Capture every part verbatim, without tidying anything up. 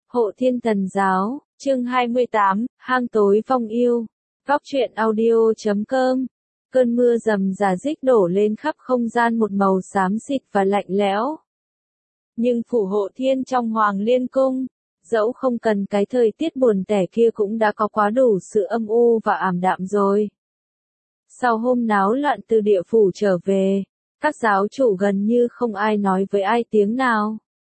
Hộ Thiên Thần Giáo, chương hai mươi tám, Hang tối phong yêu. Góc truyện audio chấm com. Cơn mưa rầm rả rích đổ lên khắp không gian một màu xám xịt và lạnh lẽo. Nhưng phủ Hộ Thiên trong Hoàng Liên Cung, dẫu không cần cái thời tiết buồn tẻ kia cũng đã có quá đủ sự âm u và ảm đạm rồi. Sau hôm náo loạn từ địa phủ trở về, các giáo chủ gần như không ai nói với ai tiếng nào.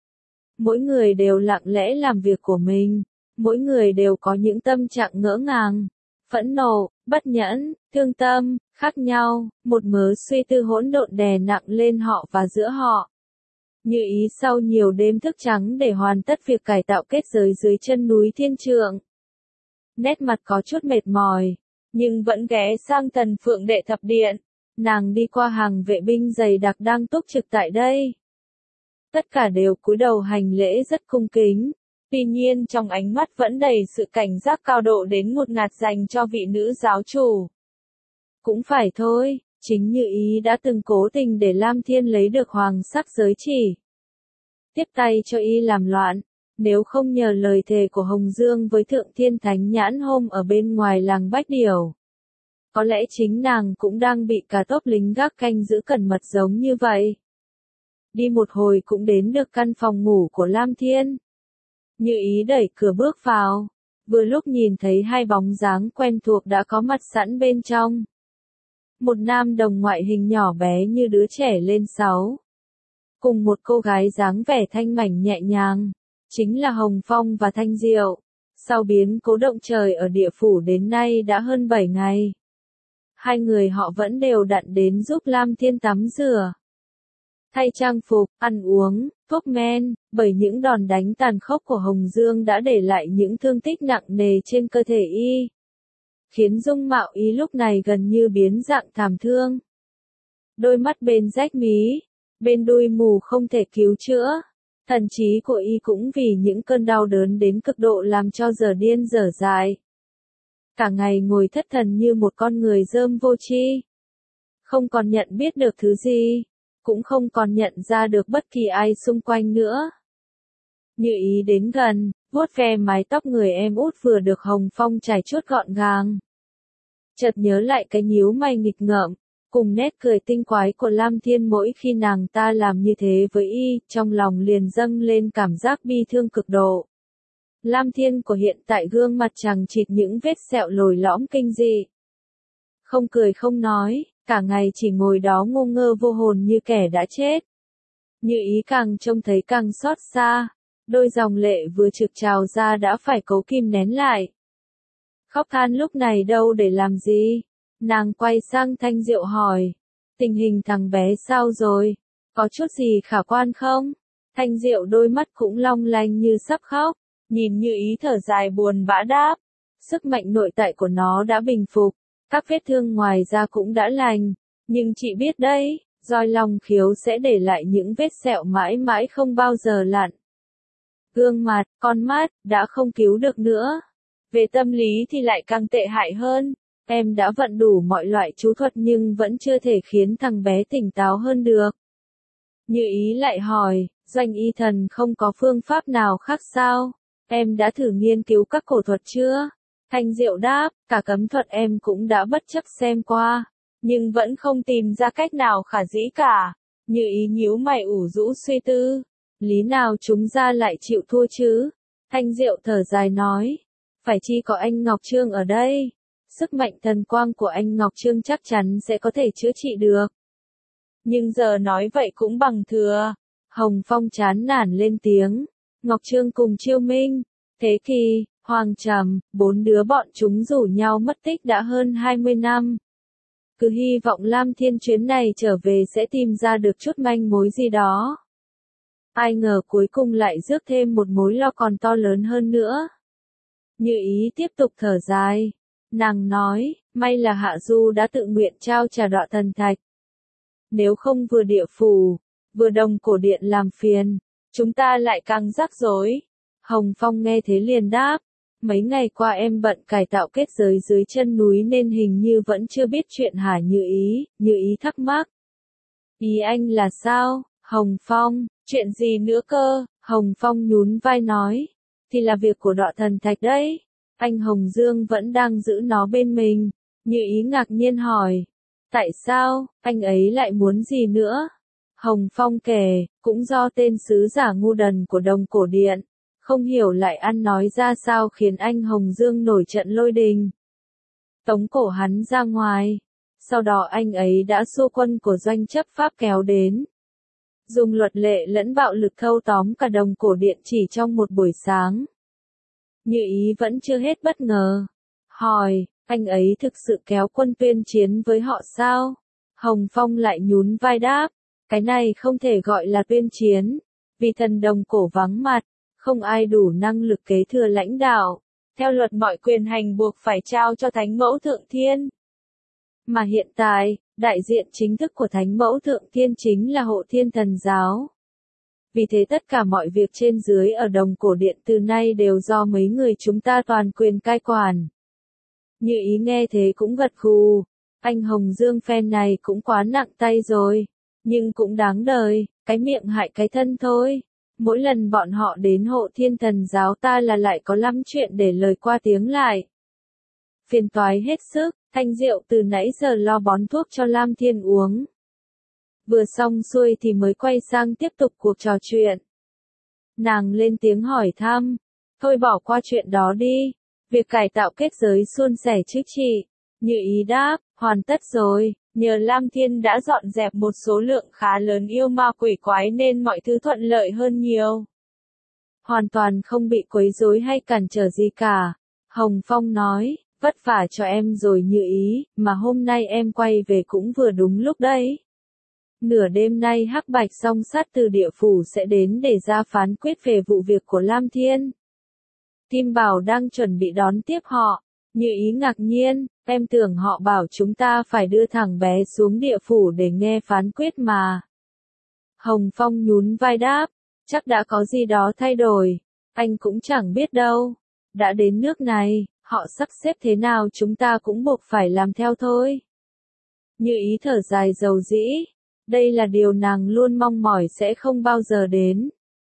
Mỗi người đều lặng lẽ làm việc của mình, mỗi người đều có những tâm trạng ngỡ ngàng, phẫn nộ, bất nhẫn, thương tâm, khác nhau, một mớ suy tư hỗn độn đè nặng lên họ và giữa họ. Như Ý sau nhiều đêm thức trắng để hoàn tất việc cải tạo kết giới dưới chân núi Thiên Trượng. Nét mặt có chút mệt mỏi, nhưng vẫn ghé sang Tần Phượng Đệ Thập Điện, nàng đi qua hàng vệ binh dày đặc đang túc trực tại đây. Tất cả đều cúi đầu hành lễ rất cung kính, tuy nhiên trong ánh mắt vẫn đầy sự cảnh giác cao độ đến ngột ngạt dành cho vị nữ giáo chủ. Cũng phải thôi, chính Như Ý đã từng cố tình để Lam Thiên lấy được hoàng sắc giới chỉ. Tiếp tay cho y làm loạn, nếu không nhờ lời thề của Hồng Dương với Thượng Thiên Thánh Nhãn hôm ở bên ngoài làng Bách Điểu. Có lẽ chính nàng cũng đang bị cả tốp lính gác canh giữ cẩn mật giống như vậy. Đi một hồi cũng đến được căn phòng ngủ của Lam Thiên. Như Ý đẩy cửa bước vào, vừa lúc nhìn thấy hai bóng dáng quen thuộc đã có mặt sẵn bên trong. Một nam đồng ngoại hình nhỏ bé như đứa trẻ lên sáu. Cùng một cô gái dáng vẻ thanh mảnh nhẹ nhàng, chính là Hồng Phong và Thanh Diệu. Sau biến cố động trời ở địa phủ đến nay đã hơn bảy ngày. Hai người họ vẫn đều đặn đến giúp Lam Thiên tắm rửa, thay trang phục, ăn uống, thuốc men, bởi những đòn đánh tàn khốc của Hồng Dương đã để lại những thương tích nặng nề trên cơ thể y, khiến dung mạo y lúc này gần như biến dạng thảm thương. Đôi mắt bên rách mí, bên đuôi mù không thể cứu chữa, thần trí của y cũng vì những cơn đau đớn đến cực độ làm cho giờ điên dở dại. Cả ngày ngồi thất thần như một con người rơm vô tri, không còn nhận biết được thứ gì, cũng không còn nhận ra được bất kỳ ai xung quanh nữa. Như Ý đến gần, vuốt ve mái tóc người em út vừa được Hồng Phong chải chuốt gọn gàng. Chợt nhớ lại cái nhíu mày nghịch ngợm, cùng nét cười tinh quái của Lam Thiên mỗi khi nàng ta làm như thế với y, trong lòng liền dâng lên cảm giác bi thương cực độ. Lam Thiên của hiện tại gương mặt chằng chịt những vết sẹo lồi lõm kinh dị. Không cười không nói, cả ngày chỉ ngồi đó ngu ngơ vô hồn như kẻ đã chết. Như Ý càng trông thấy càng xót xa, đôi dòng lệ vừa trực trào ra đã phải cố kìm nén lại. Khóc than lúc này đâu để làm gì? Nàng quay sang Thanh Diệu hỏi, tình hình thằng bé sao rồi? Có chút gì khả quan không? Thanh Diệu đôi mắt cũng long lanh như sắp khóc, nhìn Như Ý thở dài buồn bã đáp, sức mạnh nội tại của nó đã bình phục. Các vết thương ngoài da cũng đã lành, nhưng chị biết đấy, roi long khiếu sẽ để lại những vết sẹo mãi mãi không bao giờ lặn. Gương mặt, con mắt, đã không cứu được nữa. Về tâm lý thì lại càng tệ hại hơn, em đã vận đủ mọi loại chú thuật nhưng vẫn chưa thể khiến thằng bé tỉnh táo hơn được. Như Ý lại hỏi, Doanh y thần không có phương pháp nào khác sao? Em đã thử nghiên cứu các cổ thuật chưa? Thanh Diệu đáp, cả cấm thuật em cũng đã bất chấp xem qua, nhưng vẫn không tìm ra cách nào khả dĩ cả. Như Ý nhíu mày ủ rũ suy tư, lý nào chúng ra lại chịu thua chứ? Thanh Diệu thở dài nói, phải chi có anh Ngọc Trương ở đây, sức mạnh thần quang của anh Ngọc Trương chắc chắn sẽ có thể chữa trị được. Nhưng giờ nói vậy cũng bằng thừa. Hồng Phong chán nản lên tiếng, Ngọc Trương cùng Chiêu Minh, Thế Kỳ, Hoàng Trầm, bốn đứa bọn chúng rủ nhau mất tích đã hơn hai mươi năm. Cứ hy vọng Lam Thiên chuyến này trở về sẽ tìm ra được chút manh mối gì đó. Ai ngờ cuối cùng lại rước thêm một mối lo còn to lớn hơn nữa. Như Ý tiếp tục thở dài. Nàng nói, may là Hạ Du đã tự nguyện trao trả Đọa Thần Thạch. Nếu không vừa địa phủ, vừa Đồng Cổ Điện làm phiền, chúng ta lại càng rắc rối. Hồng Phong nghe thế liền đáp, mấy ngày qua em bận cải tạo kết giới dưới chân núi nên hình như vẫn chưa biết chuyện hả Như Ý, Như Ý thắc mắc. Ý anh là sao, Hồng Phong, chuyện gì nữa cơ? Hồng Phong nhún vai nói, thì là việc của Đọa Thần Thạch đấy. Anh Hồng Dương vẫn đang giữ nó bên mình. Như Ý ngạc nhiên hỏi. Tại sao, anh ấy lại muốn gì nữa? Hồng Phong kể, cũng do tên sứ giả ngu đần của Đồng Cổ Điện. Không hiểu lại ăn nói ra sao khiến anh Hồng Dương nổi trận lôi đình. Tống cổ hắn ra ngoài. Sau đó anh ấy đã xua quân của doanh chấp pháp kéo đến. Dùng luật lệ lẫn bạo lực thâu tóm cả Đồng Cổ Điện chỉ trong một buổi sáng. Như Ý vẫn chưa hết bất ngờ. Hỏi, anh ấy thực sự kéo quân tuyên chiến với họ sao? Hồng Phong lại nhún vai đáp. Cái này không thể gọi là tuyên chiến. Vì thần Đồng Cổ vắng mặt. Không ai đủ năng lực kế thừa lãnh đạo. Theo luật mọi quyền hành buộc phải trao cho Thánh Mẫu Thượng Thiên. Mà hiện tại, đại diện chính thức của Thánh Mẫu Thượng Thiên chính là Hộ Thiên Thần Giáo. Vì thế tất cả mọi việc trên dưới ở Đồng Cổ Điện từ nay đều do mấy người chúng ta toàn quyền cai quản. Như Ý nghe thế cũng gật gù. Anh Hồng Dương phen này cũng quá nặng tay rồi. Nhưng cũng đáng đời, cái miệng hại cái thân thôi. Mỗi lần bọn họ đến Hộ Thiên Thần Giáo ta là lại có lắm chuyện để lời qua tiếng lại. Phiền toái hết sức, Thanh Diệu từ nãy giờ lo bón thuốc cho Lam Thiên uống. Vừa xong xuôi thì mới quay sang tiếp tục cuộc trò chuyện. Nàng lên tiếng hỏi thăm. Thôi bỏ qua chuyện đó đi. Việc cải tạo kết giới suôn sẻ chứ chị. Như Ý đáp, hoàn tất rồi. Nhờ Lam Thiên đã dọn dẹp một số lượng khá lớn yêu ma quỷ quái nên mọi thứ thuận lợi hơn nhiều. Hoàn toàn không bị quấy rối hay cản trở gì cả. Hồng Phong nói, vất vả cho em rồi Như Ý, mà hôm nay em quay về cũng vừa đúng lúc đấy. Nửa đêm nay Hắc Bạch song sát từ địa phủ sẽ đến để ra phán quyết về vụ việc của Lam Thiên. Kim Bảo đang chuẩn bị đón tiếp họ. Như Ý ngạc nhiên, em tưởng họ bảo chúng ta phải đưa thằng bé xuống địa phủ để nghe phán quyết mà. Hồng Phong nhún vai đáp, chắc đã có gì đó thay đổi, anh cũng chẳng biết đâu. Đã đến nước này, họ sắp xếp thế nào chúng ta cũng buộc phải làm theo thôi. Như Ý thở dài dầu dĩ, đây là điều nàng luôn mong mỏi sẽ không bao giờ đến.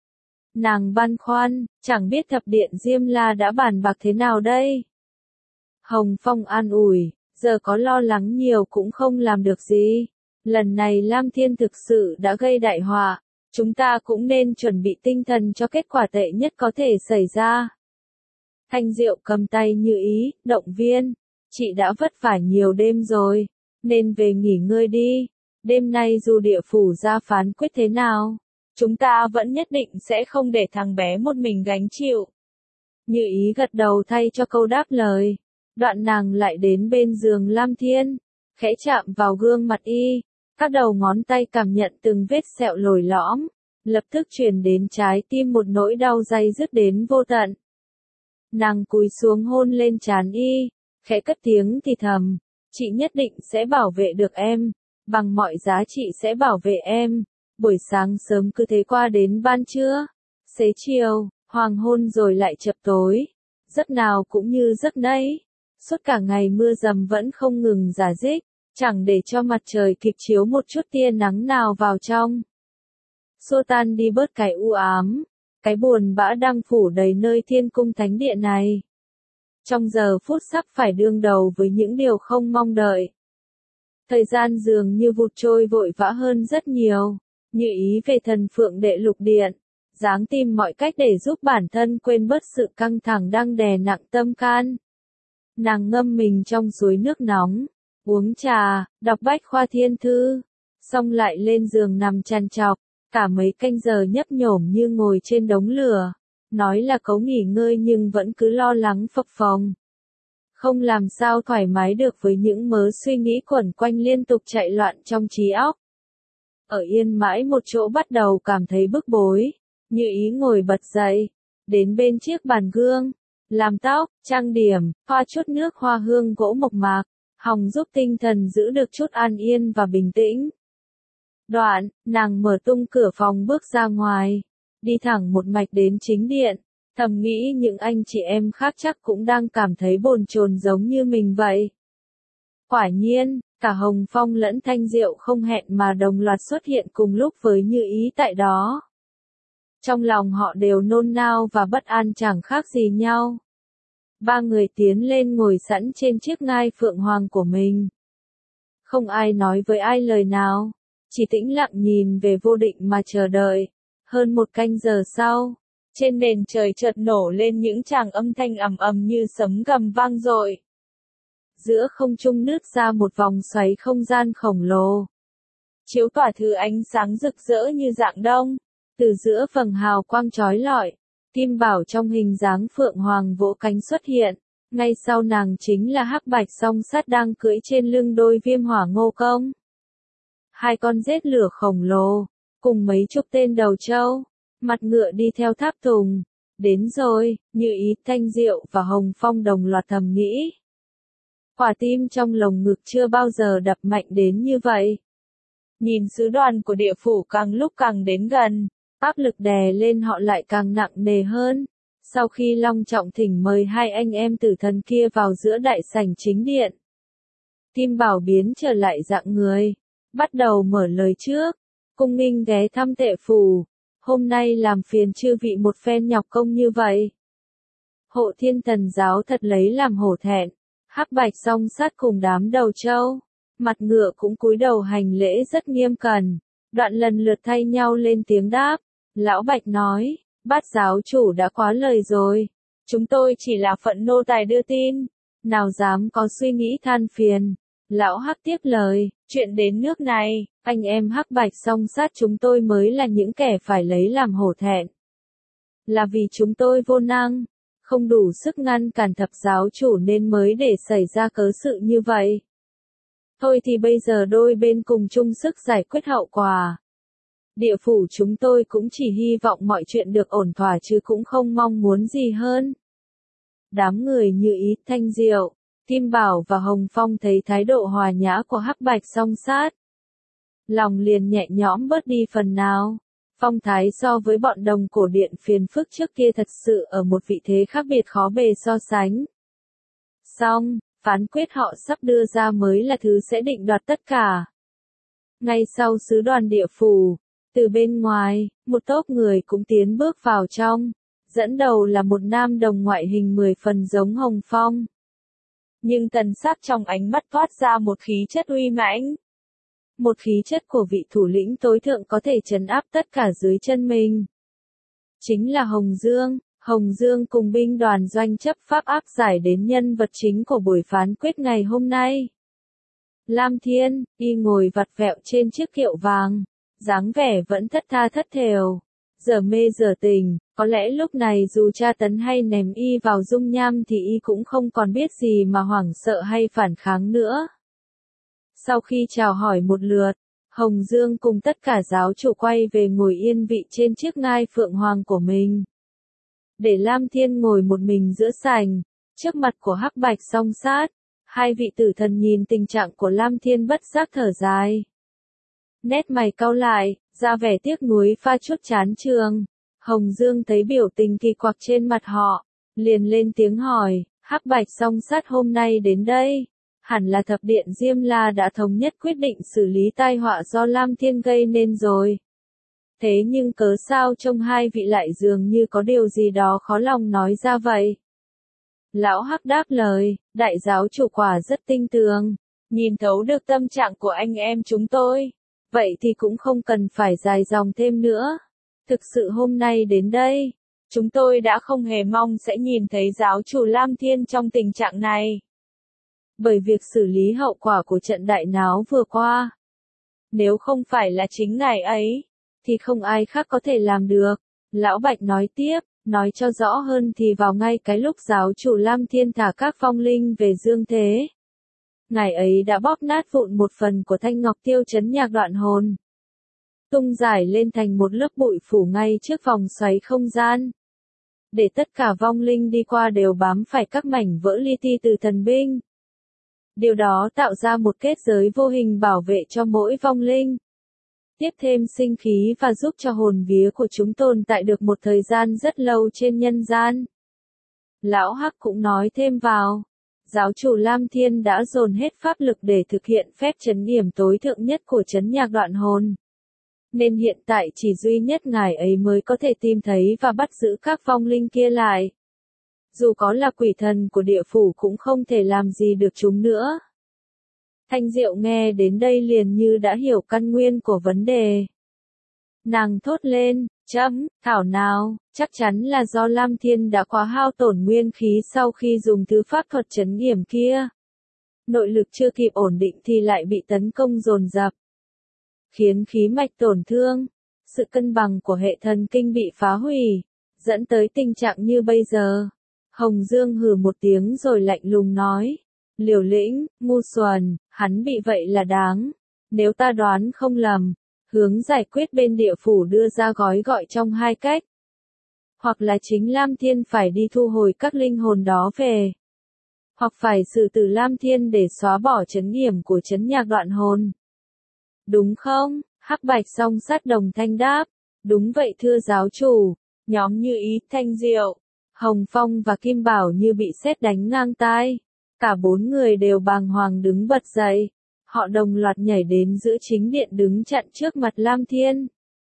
Nàng băn khoăn, chẳng biết thập điện Diêm La đã bàn bạc thế nào đây. Hồng Phong an ủi, giờ có lo lắng nhiều cũng không làm được gì. Lần này Lam Thiên thực sự đã gây đại họa, chúng ta cũng nên chuẩn bị tinh thần cho kết quả tệ nhất có thể xảy ra. Thanh Diệu cầm tay Như Ý, động viên, chị đã vất vả nhiều đêm rồi, nên về nghỉ ngơi đi. Đêm nay dù địa phủ ra phán quyết thế nào, chúng ta vẫn nhất định sẽ không để thằng bé một mình gánh chịu. Như Ý gật đầu thay cho câu đáp lời. Đoạn nàng lại đến bên giường Lam Thiên, khẽ chạm vào gương mặt y, các đầu ngón tay cảm nhận từng vết sẹo lồi lõm, lập tức truyền đến trái tim một nỗi đau day dứt đến vô tận. Nàng cúi xuống hôn lên trán y, khẽ cất tiếng thì thầm, chị nhất định sẽ bảo vệ được em, bằng mọi giá chị sẽ bảo vệ em. Buổi sáng sớm cứ thế qua đến ban trưa, xế chiều, hoàng hôn rồi lại chập tối, giấc nào cũng như giấc nấy. Suốt cả ngày mưa dầm vẫn không ngừng rả rích, chẳng để cho mặt trời kịp chiếu một chút tia nắng nào vào trong. Xua tan đi bớt cái u ám, cái buồn bã đang phủ đầy nơi thiên cung thánh địa này. Trong giờ phút sắp phải đương đầu với những điều không mong đợi. Thời gian dường như vụt trôi vội vã hơn rất nhiều, Như Ý về Thần Phượng Đệ Lục Điện, ráng tìm mọi cách để giúp bản thân quên bớt sự căng thẳng đang đè nặng tâm can. Nàng ngâm mình trong suối nước nóng, uống trà, đọc bách khoa thiên thư, xong lại lên giường nằm chằn chọc, cả mấy canh giờ nhấp nhổm như ngồi trên đống lửa, nói là cố nghỉ ngơi nhưng vẫn cứ lo lắng phập phồng. Không làm sao thoải mái được với những mớ suy nghĩ quẩn quanh liên tục chạy loạn trong trí óc. Ở yên mãi một chỗ bắt đầu cảm thấy bức bối, Như Ý ngồi bật dậy, đến bên chiếc bàn gương. Làm tóc, trang điểm, thoa chút nước hoa hương gỗ mộc mạc, hòng giúp tinh thần giữ được chút an yên và bình tĩnh. Đoạn, nàng mở tung cửa phòng bước ra ngoài, đi thẳng một mạch đến chính điện, thầm nghĩ những anh chị em khác chắc cũng đang cảm thấy bồn chồn giống như mình vậy. Quả nhiên, cả Hồng Phong lẫn Thanh Diệu không hẹn mà đồng loạt xuất hiện cùng lúc với Như Ý tại đó. Trong lòng họ đều nôn nao và bất an chẳng khác gì nhau. Ba người tiến lên ngồi sẵn trên chiếc ngai phượng hoàng của mình. Không ai nói với ai lời nào, chỉ tĩnh lặng nhìn về vô định mà chờ đợi. Hơn một canh giờ sau, trên nền trời chợt nổ lên những tràng âm thanh ầm ầm như sấm gầm vang dội. Giữa không trung nứt ra một vòng xoáy không gian khổng lồ, chiếu tỏa thứ ánh sáng rực rỡ như rạng đông. Từ giữa vầng hào quang chói lọi, Kim Bảo trong hình dáng phượng hoàng vỗ cánh xuất hiện. Ngay sau nàng chính là Hắc Bạch Song Sát đang cưỡi trên lưng đôi Viêm Hỏa Ngô Công. Hai con rết lửa khổng lồ, cùng mấy chục tên đầu trâu, mặt ngựa đi theo tháp tùng. Đến rồi, Như Ý, Thanh Diệu và Hồng Phong đồng loạt thầm nghĩ. Quả tim trong lồng ngực chưa bao giờ đập mạnh đến như vậy. Nhìn sứ đoàn của địa phủ càng lúc càng đến gần, áp lực đè lên họ lại càng nặng nề hơn. Sau khi long trọng thỉnh mời hai anh em tử thần kia vào giữa đại sảnh chính điện, Kim Bảo biến trở lại dạng người, bắt đầu mở lời trước. Cung nghinh ghé thăm Tệ phủ, hôm nay làm phiền chư vị một phen nhọc công như vậy. Hộ Thiên Thần giáo thật lấy làm hổ thẹn. Hắc Bạch Song Sát cùng đám đầu trâu, mặt ngựa cũng cúi đầu hành lễ rất nghiêm cẩn. Đoạn lần lượt thay nhau lên tiếng đáp. Lão Bạch nói, Bát giáo chủ đã quá lời rồi. Chúng tôi chỉ là phận nô tài đưa tin, nào dám có suy nghĩ than phiền. Lão Hắc tiếp lời, chuyện đến nước này, anh em Hắc Bạch Song Sát chúng tôi mới là những kẻ phải lấy làm hổ thẹn. Là vì chúng tôi vô năng, không đủ sức ngăn cản thập giáo chủ nên mới để xảy ra cớ sự như vậy. Thôi thì bây giờ đôi bên cùng chung sức giải quyết hậu quả. Địa phủ chúng tôi cũng chỉ hy vọng mọi chuyện được ổn thỏa chứ cũng không mong muốn gì hơn. Đám người Như Ý, Thanh Diệu, Kim Bảo và Hồng Phong thấy thái độ hòa nhã của Hắc Bạch Song Sát, lòng liền nhẹ nhõm bớt đi phần nào. Phong thái so với bọn đồng cổ điện phiền phức trước kia thật sự ở một vị thế khác biệt khó bề so sánh. Xong, phán quyết họ sắp đưa ra mới là thứ sẽ định đoạt tất cả. Ngay sau sứ đoàn địa phủ, từ bên ngoài, một tốp người cũng tiến bước vào trong. Dẫn đầu là một nam đồng ngoại hình mười phần giống Hồng Phong. Nhưng thần sắc trong ánh mắt toát ra một khí chất uy mãnh. Một khí chất của vị thủ lĩnh tối thượng có thể trấn áp tất cả dưới chân mình. Chính là Hồng Dương. Hồng Dương cùng binh đoàn doanh chấp pháp áp giải đến nhân vật chính của buổi phán quyết ngày hôm nay. Lam Thiên, y ngồi vặt vẹo trên chiếc kiệu vàng, dáng vẻ vẫn thất tha thất thểu, giờ mê giờ tỉnh, có lẽ lúc này dù tra tấn hay ném y vào dung nham thì y cũng không còn biết gì mà hoảng sợ hay phản kháng nữa. Sau khi chào hỏi một lượt, Hồng Dương cùng tất cả giáo chủ quay về ngồi yên vị trên chiếc ngai phượng hoàng của mình. Để Lam Thiên ngồi một mình giữa sảnh, trước mặt của Hắc Bạch Song Sát, hai vị tử thần nhìn tình trạng của Lam Thiên bất giác thở dài. Nét mày cau lại, ra vẻ tiếc nuối pha chút chán chường. Hồng Dương thấy biểu tình kỳ quặc trên mặt họ, liền lên tiếng hỏi, Hắc Bạch Song Sát hôm nay đến đây, hẳn là thập điện Diêm La đã thống nhất quyết định xử lý tai họa do Lam Thiên gây nên rồi. Thế nhưng cớ sao trông hai vị lại dường như có điều gì đó khó lòng nói ra vậy? Lão Hắc đáp lời, đại giáo chủ quả rất tinh tường, nhìn thấu được tâm trạng của anh em chúng tôi. Vậy thì cũng không cần phải dài dòng thêm nữa. Thực sự hôm nay đến đây, chúng tôi đã không hề mong sẽ nhìn thấy giáo chủ Lam Thiên trong tình trạng này. Bởi việc xử lý hậu quả của trận đại náo vừa qua. Nếu không phải là chính ngài ấy, thì không ai khác có thể làm được. Lão Bạch nói tiếp, nói cho rõ hơn thì vào ngay cái lúc giáo chủ Lam Thiên thả các phong linh về dương thế. Ngài ấy đã bóp nát vụn một phần của thanh ngọc tiêu chấn nhạc đoạn hồn. Tung giải lên thành một lớp bụi phủ ngay trước vòng xoáy không gian. Để tất cả vong linh đi qua đều bám phải các mảnh vỡ li ti từ thần binh. Điều đó tạo ra một kết giới vô hình bảo vệ cho mỗi vong linh. Tiếp thêm sinh khí và giúp cho hồn vía của chúng tồn tại được một thời gian rất lâu trên nhân gian. Lão Hắc cũng nói thêm vào. Giáo chủ Lam Thiên đã dồn hết pháp lực để thực hiện phép trấn yểm tối thượng nhất của trấn nhạc đoạn hồn. nên hiện tại chỉ duy nhất ngài ấy mới có thể tìm thấy và bắt giữ các vong linh kia lại. Dù có là quỷ thần của địa phủ cũng không thể làm gì được chúng nữa. Thanh Diệu nghe đến đây liền như đã hiểu căn nguyên của vấn đề. Nàng thốt lên, chấm, thảo nào, chắc chắn là do Lam Thiên đã quá hao tổn nguyên khí sau khi dùng thứ pháp thuật trấn yểm kia. Nội lực chưa kịp ổn định thì lại bị tấn công dồn dập, khiến khí mạch tổn thương, sự cân bằng của hệ thần kinh bị phá hủy, dẫn tới tình trạng như bây giờ. Hồng Dương hừ một tiếng rồi lạnh lùng nói, Liều Lĩnh, ngu xuẩn, hắn bị vậy là đáng. Nếu ta đoán không lầm, hướng giải quyết bên địa phủ đưa ra gói gọi trong hai cách. Hoặc là chính Lam Thiên phải đi thu hồi các linh hồn đó về. Hoặc phải xử tử Lam Thiên để xóa bỏ trấn yểm của trấn nhạc đoạn hồn. Đúng không? Hắc Bạch song sát đồng thanh đáp. Đúng vậy thưa giáo chủ. Nhóm Như Ý, Thanh Diệu, Hồng Phong và Kim Bảo như bị sét đánh ngang tai. Cả bốn người đều bàng hoàng đứng bật dậy. Họ đồng loạt nhảy đến giữa chính điện đứng chặn trước mặt Lam Thiên.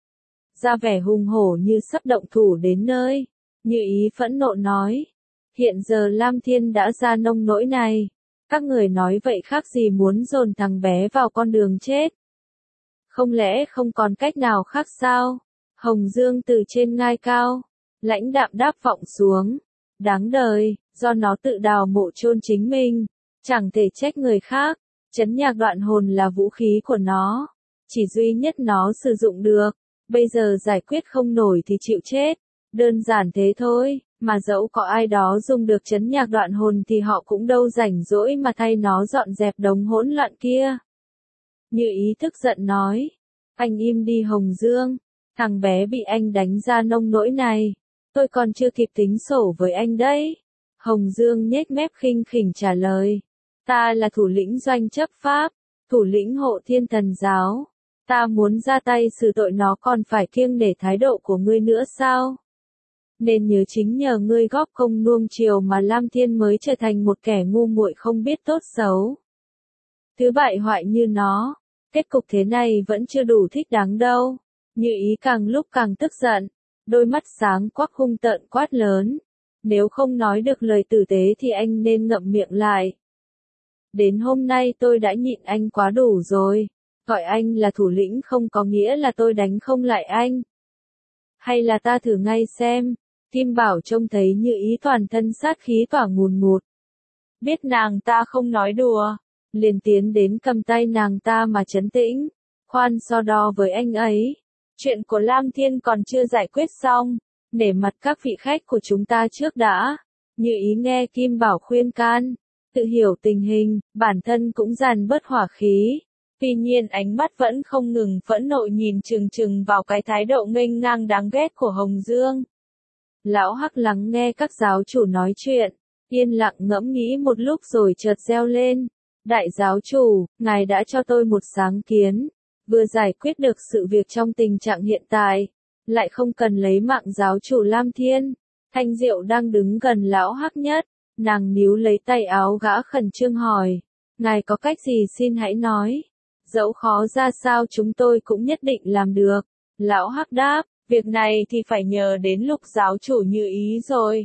Ra vẻ hùng hổ như sắp động thủ đến nơi. Như Ý phẫn nộ nói. Hiện giờ Lam Thiên đã ra nông nỗi này. Các người nói vậy khác gì muốn dồn thằng bé vào con đường chết. Không lẽ không còn cách nào khác sao? Hồng Dương từ trên ngai cao, lãnh đạm đáp vọng xuống. Đáng đời, do nó tự đào mộ chôn chính mình, chẳng thể trách người khác. Trấn nhạc đoạn hồn là vũ khí của nó, chỉ duy nhất nó sử dụng được. Bây giờ giải quyết không nổi thì chịu chết, đơn giản thế thôi. Mà dẫu có ai đó dùng được trấn nhạc đoạn hồn thì họ cũng đâu rảnh rỗi mà thay nó dọn dẹp đống hỗn loạn kia. Như Ý thức giận nói, anh im đi Hồng Dương, thằng bé bị anh đánh ra nông nỗi này, tôi còn chưa kịp tính sổ với anh đấy. Hồng Dương nhếch mép khinh khỉnh trả lời, ta là thủ lĩnh doanh chấp pháp, thủ lĩnh hộ thiên thần giáo, ta muốn ra tay xử tội nó còn phải kiêng nể thái độ của ngươi nữa sao? Nên nhớ chính nhờ ngươi góp công nuông chiều mà Lam Thiên mới trở thành một kẻ ngu muội không biết tốt xấu. Thứ bại hoại như nó, kết cục thế này vẫn chưa đủ thích đáng đâu. Như Ý càng lúc càng tức giận, đôi mắt sáng quắc hung tợn quát lớn. Nếu không nói được lời tử tế thì anh nên ngậm miệng lại. Đến hôm nay tôi đã nhịn anh quá đủ rồi, gọi anh là thủ lĩnh không có nghĩa là tôi đánh không lại anh. Hay là ta thử ngay xem. Kim Bảo trông thấy Như Ý toàn thân sát khí tỏa ngùn ngụt. Biết nàng ta không nói đùa, liền tiến đến cầm tay nàng ta mà trấn tĩnh. Khoan so đo với anh ấy. Chuyện của Lam Thiên còn chưa giải quyết xong, nể mặt các vị khách của chúng ta trước đã. Như Ý nghe Kim Bảo khuyên can, tự hiểu tình hình, bản thân cũng dàn bớt hỏa khí. Tuy nhiên ánh mắt vẫn không ngừng phẫn nộ nhìn chừng chừng vào cái thái độ nghênh ngang đáng ghét của Hồng Dương. Lão Hắc lắng nghe các giáo chủ nói chuyện, yên lặng ngẫm nghĩ một lúc rồi chợt reo lên. Đại giáo chủ, ngài đã cho tôi một sáng kiến, vừa giải quyết được sự việc trong tình trạng hiện tại, lại không cần lấy mạng giáo chủ Lam Thiên. Thanh Diệu đang đứng gần Lão Hắc nhất, nàng níu lấy tay áo gã khẩn trương hỏi, ngài có cách gì xin hãy nói, dẫu khó ra sao chúng tôi cũng nhất định làm được. Lão Hắc đáp, việc này thì phải nhờ đến Lục giáo chủ Như Ý rồi.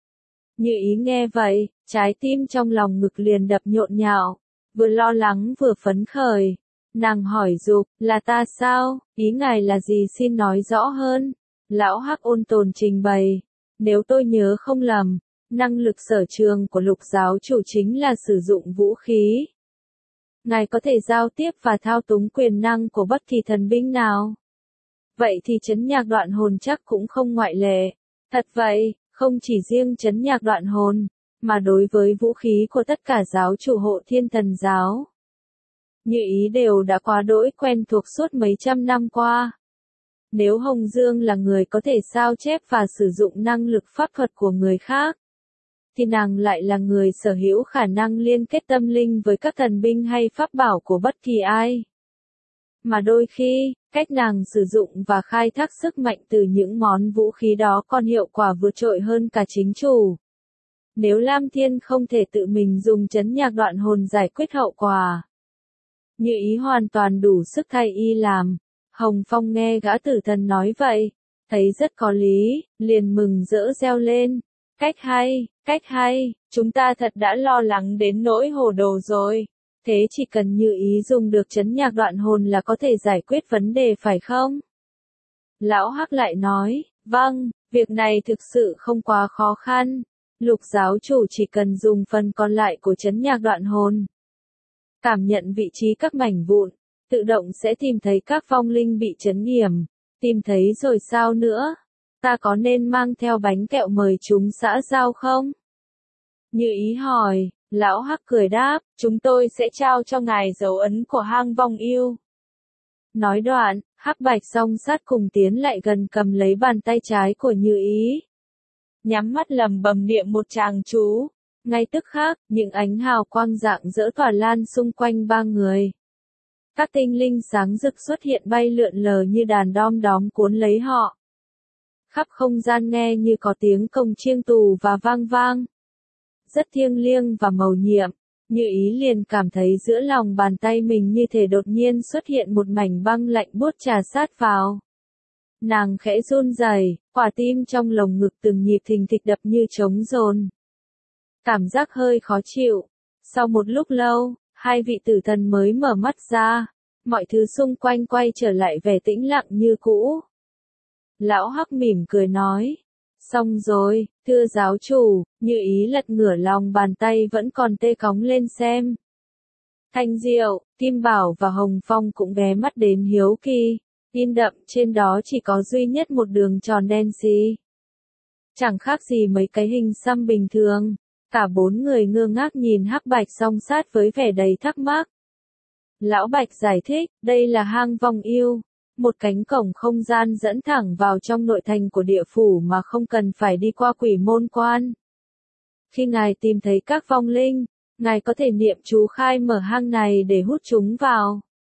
Như Ý nghe vậy, trái tim trong lòng ngực liền đập nhộn nhạo, vừa lo lắng vừa phấn khởi. Nàng hỏi Dục, là ta sao, ý ngài là gì xin nói rõ hơn. Lão Hắc ôn tồn trình bày, nếu tôi nhớ không lầm, năng lực sở trường của Lục giáo chủ chính là sử dụng vũ khí. Ngài có thể giao tiếp và thao túng quyền năng của bất kỳ thần binh nào. Vậy thì trấn nhạc đoạn hồn chắc cũng không ngoại lệ. Thật vậy, không chỉ riêng trấn nhạc đoạn hồn, mà đối với vũ khí của tất cả giáo chủ hộ thiên thần giáo. Như Ý đều đã quá đỗi quen thuộc suốt mấy trăm năm qua. Nếu Hồng Dương là người có thể sao chép và sử dụng năng lực pháp thuật của người khác, thì nàng lại là người sở hữu khả năng liên kết tâm linh với các thần binh hay pháp bảo của bất kỳ ai. Mà đôi khi, cách nàng sử dụng và khai thác sức mạnh từ những món vũ khí đó còn hiệu quả vượt trội hơn cả chính chủ. Nếu Lam Thiên không thể tự mình dùng trấn nhạc đoạn hồn giải quyết hậu quả, Như Ý hoàn toàn đủ sức thay y làm. Hồng Phong nghe gã tử thần nói vậy, thấy rất có lý, liền mừng rỡ reo lên. Cách hay, cách hay, chúng ta thật đã lo lắng đến nỗi hồ đồ rồi. Thế chỉ cần Như Ý dùng được trấn nhạc đoạn hồn là có thể giải quyết vấn đề phải không? Lão Hắc lại nói, vâng, việc này thực sự không quá khó khăn. Lục giáo chủ chỉ cần dùng phần còn lại của trấn nhạc đoạn hồn. Cảm nhận vị trí các mảnh vụn, tự động sẽ tìm thấy các vong linh bị trấn yểm. Tìm thấy rồi sao nữa? Ta có nên mang theo bánh kẹo mời chúng xã giao không? Như Ý hỏi, Lão Hắc cười đáp, chúng tôi sẽ trao cho ngài dấu ấn của hang vong yêu. Nói đoạn, Hắc Bạch song sát cùng tiến lại gần cầm lấy bàn tay trái của Như Ý. Nhắm mắt lầm bầm niệm một tràng chú. Ngay tức khắc, những ánh hào quang rạng rỡ tỏa lan xung quanh ba người. Các tinh linh sáng rực xuất hiện bay lượn lờ như đàn đom đóm cuốn lấy họ. Khắp không gian nghe như có tiếng cồng chiêng tù và vang vang. Rất thiêng liêng và mầu nhiệm, Như Ý liền cảm thấy giữa lòng bàn tay mình như thể đột nhiên xuất hiện một mảnh băng lạnh buốt trà sát vào. Nàng khẽ run rẩy, quả tim trong lồng ngực từng nhịp thình thịch đập như trống dồn. Cảm giác hơi khó chịu. Sau một lúc lâu, hai vị tử thần mới mở mắt ra, mọi thứ xung quanh quay trở lại vẻ tĩnh lặng như cũ. Lão Hắc mỉm cười nói, xong rồi, thưa giáo chủ. Như Ý lật ngửa lòng bàn tay vẫn còn tê cóng lên xem. Thanh Diệu, Kim Bảo và Hồng Phong cũng ghé mắt đến hiếu kỳ, in đậm trên đó chỉ có duy nhất một đường tròn đen xì. Chẳng khác gì mấy cái hình xăm bình thường. Cả bốn người ngơ ngác nhìn Hắc Bạch song sát với vẻ đầy thắc mắc. Lão Bạch giải thích, đây là hang vong yêu, một cánh cổng không gian dẫn thẳng vào trong nội thành của địa phủ mà không cần phải đi qua quỷ môn quan. Khi ngài tìm thấy các vong linh, ngài có thể niệm chú khai mở hang này để hút chúng vào.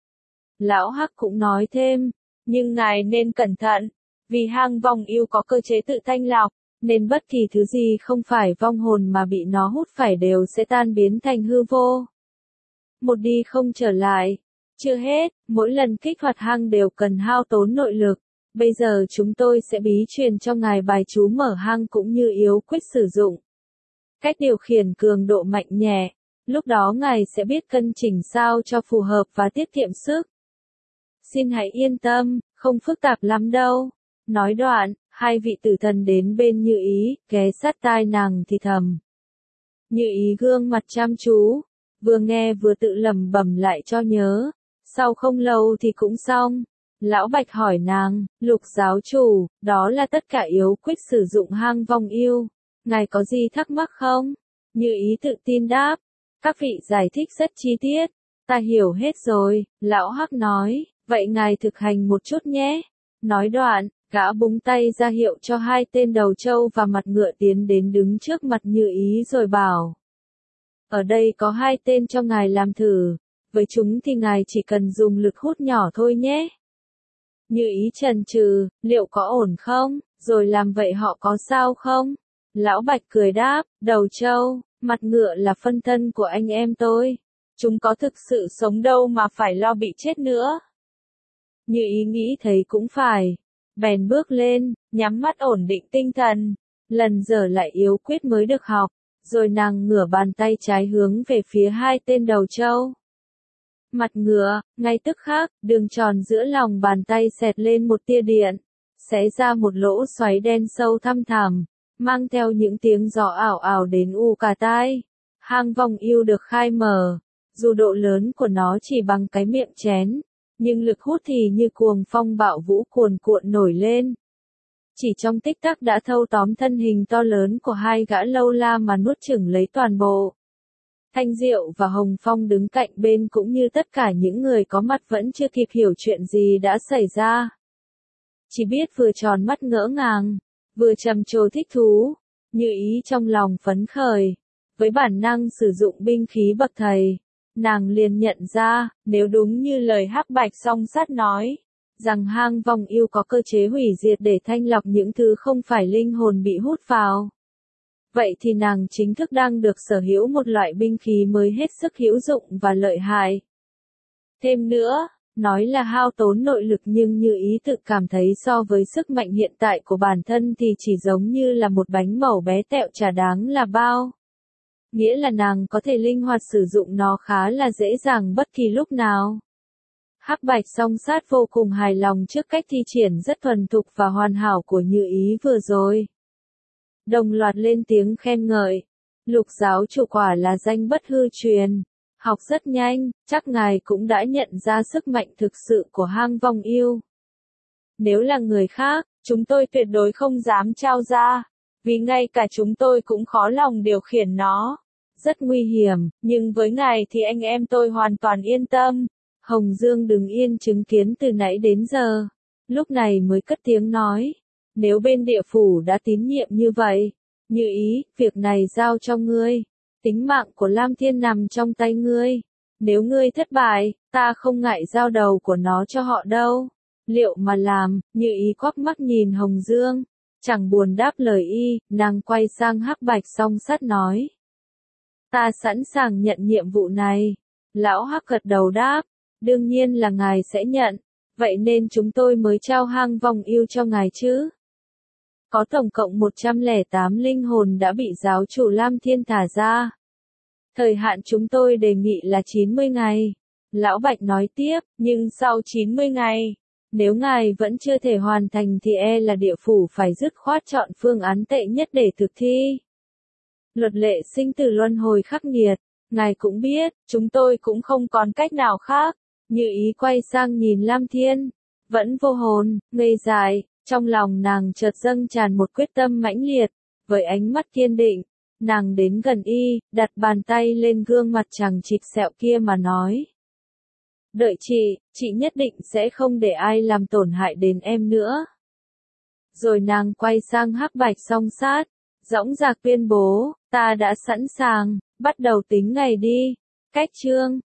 Lão Hắc cũng nói thêm, nhưng ngài nên cẩn thận, vì hang vong yêu có cơ chế tự thanh lọc, nên bất kỳ thứ gì không phải vong hồn mà bị nó hút phải đều sẽ tan biến thành hư vô. Một đi không trở lại. Chưa hết, mỗi lần kích hoạt hang đều cần hao tốn nội lực. Bây giờ chúng tôi sẽ bí truyền cho ngài bài chú mở hang cũng như yếu quyết sử dụng. Cách điều khiển cường độ mạnh nhẹ. Lúc đó ngài sẽ biết cân chỉnh sao cho phù hợp và tiết kiệm sức. Xin hãy yên tâm, không phức tạp lắm đâu. Nói đoạn, hai vị tử thần đến bên Như Ý, ghé sát tai nàng thì thầm. Như Ý gương mặt chăm chú, vừa nghe vừa tự lẩm bẩm lại cho nhớ. Sau không lâu thì cũng xong. Lão Bạch hỏi nàng, Lục giáo chủ, đó là tất cả yếu quyết sử dụng hang vong yêu. Ngài có gì thắc mắc không? Như Ý tự tin đáp. Các vị giải thích rất chi tiết. Ta hiểu hết rồi, Lão Hắc nói, vậy ngài thực hành một chút nhé. Nói đoạn, gã búng tay ra hiệu cho hai tên đầu trâu và mặt ngựa tiến đến đứng trước mặt Như Ý rồi bảo. Ở đây có hai tên cho ngài làm thử. Với chúng thì ngài chỉ cần dùng lực hút nhỏ thôi nhé. Như Ý chần chừ, liệu có ổn không, rồi làm vậy họ có sao không? Lão Bạch cười đáp, đầu trâu, mặt ngựa là phân thân của anh em tôi. Chúng có thực sự sống đâu mà phải lo bị chết nữa. Như Ý nghĩ thấy cũng phải. Bèn bước lên, nhắm mắt ổn định tinh thần. Lần dở lại yếu quyết mới được học. Rồi nàng ngửa bàn tay trái hướng về phía hai tên đầu trâu. Mặt ngựa, ngay tức khắc, đường tròn giữa lòng bàn tay xẹt lên một tia điện, xé ra một lỗ xoáy đen sâu thăm thẳm, mang theo những tiếng gió ảo ảo đến u cả tai. Hang vong yêu được khai mở, dù độ lớn của nó chỉ bằng cái miệng chén, nhưng lực hút thì như cuồng phong bạo vũ cuồn cuộn nổi lên. Chỉ trong tích tắc đã thâu tóm thân hình to lớn của hai gã lâu la mà nuốt chửng lấy toàn bộ. Thanh Diệu và Hồng Phong đứng cạnh bên cũng như tất cả những người có mặt vẫn chưa kịp hiểu chuyện gì đã xảy ra. Chỉ biết vừa tròn mắt ngỡ ngàng, vừa trầm trồ thích thú, Như Ý trong lòng phấn khởi. Với bản năng sử dụng binh khí bậc thầy, nàng liền nhận ra, nếu đúng như lời Hắc Bạch song sát nói, rằng hang vong yêu có cơ chế hủy diệt để thanh lọc những thứ không phải linh hồn bị hút vào. Vậy thì nàng chính thức đang được sở hữu một loại binh khí mới hết sức hữu dụng và lợi hại. Thêm nữa, Nói là hao tốn nội lực nhưng Như Ý tự cảm thấy so với sức mạnh hiện tại của bản thân thì chỉ giống như là một bánh màu bé tẹo chả đáng là bao. Nghĩa là nàng có thể linh hoạt sử dụng nó khá là dễ dàng bất kỳ lúc nào. Hắc Bạch Song Sát vô cùng hài lòng trước cách thi triển rất thuần thục và hoàn hảo của Như Ý vừa rồi. Đồng loạt lên tiếng khen ngợi. Lục giáo chủ quả là danh bất hư truyền. Học rất nhanh, chắc ngài cũng đã nhận ra sức mạnh thực sự của hang vong yêu. Nếu là người khác, chúng tôi tuyệt đối không dám trao ra, vì ngay cả chúng tôi cũng khó lòng điều khiển nó. Rất nguy hiểm, nhưng với ngài thì anh em tôi hoàn toàn yên tâm. Hồng Dương đứng yên chứng kiến từ nãy đến giờ. Lúc này mới cất tiếng nói. Nếu bên địa phủ đã tín nhiệm như vậy, Như Ý, việc này giao cho ngươi. Tính mạng của Lam Thiên nằm trong tay ngươi. Nếu ngươi thất bại, ta không ngại giao đầu của nó cho họ đâu. Liệu mà làm, Như Ý quắc mắt nhìn Hồng Dương. Chẳng buồn đáp lời y, nàng quay sang Hắc Bạch Song Sát nói. Ta sẵn sàng nhận nhiệm vụ này. Lão Hắc gật đầu đáp. Đương nhiên là ngài sẽ nhận. Vậy nên chúng tôi mới trao hang vong yêu cho ngài chứ. Có tổng cộng một trăm lẻ tám linh hồn đã bị giáo chủ Lam Thiên thả ra. Thời hạn chúng tôi đề nghị là chín mươi ngày. Lão Bạch nói tiếp, nhưng sau chín mươi ngày, nếu ngài vẫn chưa thể hoàn thành thì e là địa phủ phải dứt khoát chọn phương án tệ nhất để thực thi. Luật lệ sinh tử luân hồi khắc nghiệt, ngài cũng biết, chúng tôi cũng không còn cách nào khác. Như Ý quay sang nhìn Lam Thiên, vẫn vô hồn, ngây dại, trong lòng nàng chợt dâng tràn một quyết tâm mãnh liệt, với ánh mắt kiên định, nàng đến gần y, đặt bàn tay lên gương mặt chằng chịt sẹo kia mà nói. Đợi chị, chị nhất định sẽ không để ai làm tổn hại đến em nữa. Rồi nàng quay sang Hắc Bạch Song Sát, dõng dạc tuyên bố, ta đã sẵn sàng, bắt đầu tính ngày đi, cách chương.